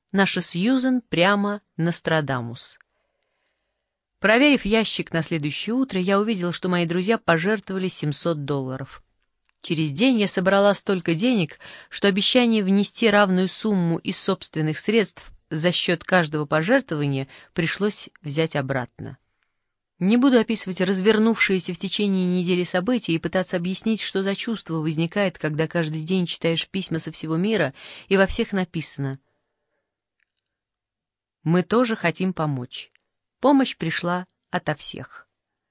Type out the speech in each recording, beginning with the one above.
Наша Сьюзен прямо Нострадамус. Проверив ящик на следующее утро, я увидел, что мои друзья пожертвовали $700. Через день я собрала столько денег, что обещание внести равную сумму из собственных средств за счет каждого пожертвования пришлось взять обратно. Не буду описывать развернувшиеся в течение недели события и пытаться объяснить, что за чувство возникает, когда каждый день читаешь письма со всего мира, и во всех написано: «Мы тоже хотим помочь. Помощь пришла ото всех».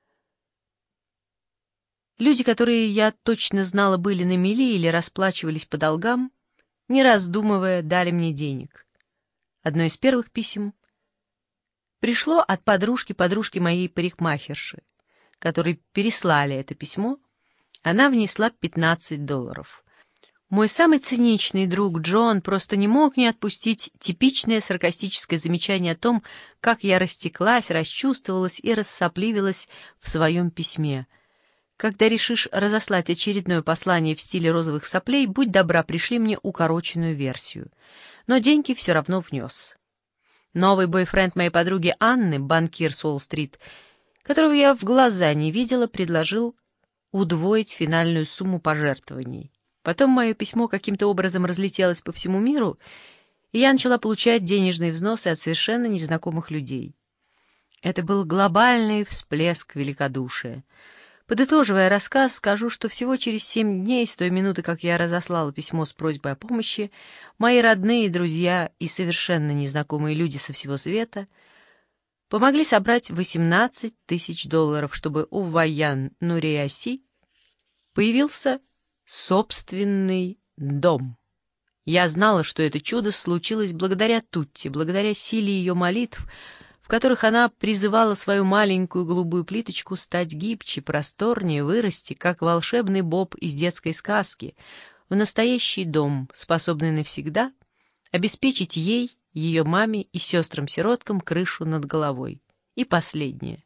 Люди, которые, я точно знала, были на мели или расплачивались по долгам, не раздумывая, дали мне денег. Одно из первых писем пришло от подружки моей парикмахерши, которой переслали это письмо. Она внесла $15. Мой самый циничный друг Джон просто не мог не отпустить типичное саркастическое замечание о том, как я растеклась, расчувствовалась и рассопливилась в своем письме. Когда решишь разослать очередное послание в стиле розовых соплей, будь добра, пришли мне укороченную версию. Но деньги все равно внес. Новый бойфренд моей подруги Анны, банкир с Уолл-стрит, которого я в глаза не видела, предложил удвоить финальную сумму пожертвований. Потом мое письмо каким-то образом разлетелось по всему миру, и я начала получать денежные взносы от совершенно незнакомых людей. Это был глобальный всплеск великодушия. Подытоживая рассказ, скажу, что всего через 7 дней, с той минуты, как я разослала письмо с просьбой о помощи, мои родные, друзья и совершенно незнакомые люди со всего света помогли собрать $18 000, чтобы у Вайян Нуриаси появился собственный дом. Я знала, что это чудо случилось благодаря Тутти, благодаря силе ее молитв, в которых она призывала свою маленькую голубую плиточку стать гибче, просторнее, вырасти, как волшебный Боб из детской сказки, в настоящий дом, способный навсегда обеспечить ей, ее маме и сестрам-сироткам крышу над головой. И последнее.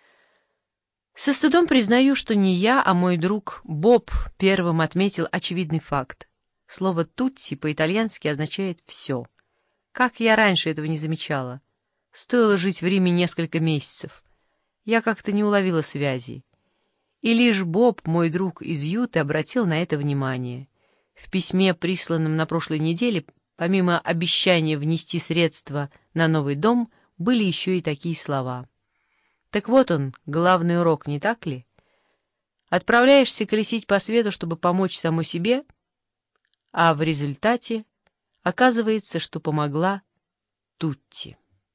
Со стыдом признаю, что не я, а мой друг Боб первым отметил очевидный факт. Слово «тутти» по-итальянски означает «все». Как я раньше этого не замечала? Стоило жить в Риме несколько месяцев. Я как-то не уловила связи. И лишь Боб, мой друг из Юты, обратил на это внимание. В письме, присланном на прошлой неделе, помимо обещания внести средства на новый дом, были еще и такие слова. Так вот он, главный урок, не так ли? Отправляешься колесить по свету, чтобы помочь самой себе, а в результате оказывается, что помогла Тутти.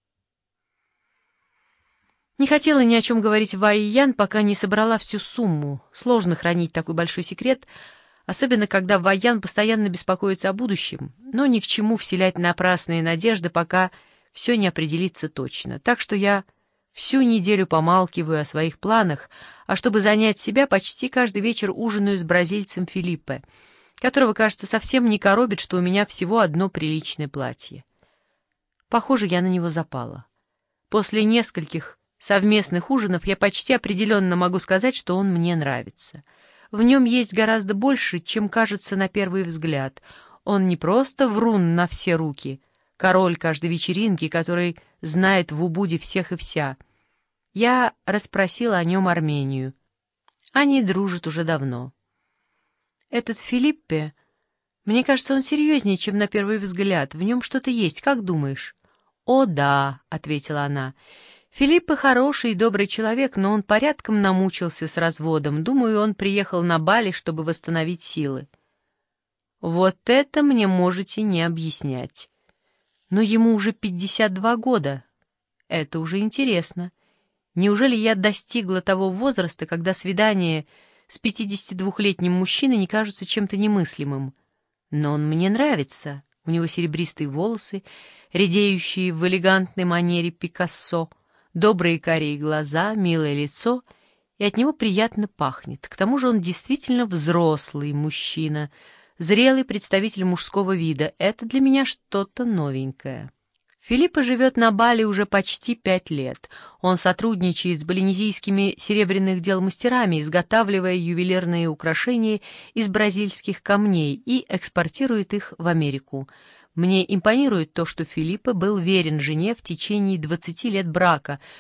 Не хотела ни о чем говорить Вайян, пока не собрала всю сумму. Сложно хранить такой большой секрет, особенно когда Вайян постоянно беспокоится о будущем, но ни к чему вселять напрасные надежды, пока все не определится точно. Так что я всю неделю помалкиваю о своих планах, а чтобы занять себя, почти каждый вечер ужинаю с бразильцем Филиппе, которого, кажется, совсем не коробит, что у меня всего одно приличное платье. Похоже, я на него запала. После нескольких совместных ужинов я почти определенно могу сказать, что он мне нравится. В нем есть гораздо больше, чем кажется на первый взгляд. Он не просто врун на все руки, король каждой вечеринки, который знает в Убуде всех и вся. Я расспросила о нем Армению. Они дружат уже давно. Этот Филиппе, мне кажется, он серьезнее, чем на первый взгляд. В нем что-то есть, как думаешь? «О, да», — ответила она. «Филиппе хороший и добрый человек, но он порядком намучился с разводом. Думаю, он приехал на Бали, чтобы восстановить силы». «Вот это мне можете не объяснять. Но ему уже 52 года. Это уже интересно. Неужели я достигла того возраста, когда свидание с 52-летним мужчиной не кажутся чем-то немыслимым? Но он мне нравится. У него серебристые волосы, редеющие в элегантной манере Пикассо, добрые карие глаза, милое лицо, и от него приятно пахнет. К тому же он действительно взрослый мужчина, зрелый представитель мужского вида. Это для меня что-то новенькое. Филиппо живет на Бали уже почти 5 лет. Он сотрудничает с балинезийскими серебряных дел мастерами, изготавливая ювелирные украшения из бразильских камней и экспортирует их в Америку. Мне импонирует то, что Филиппо был верен жене в течение 20 лет брака,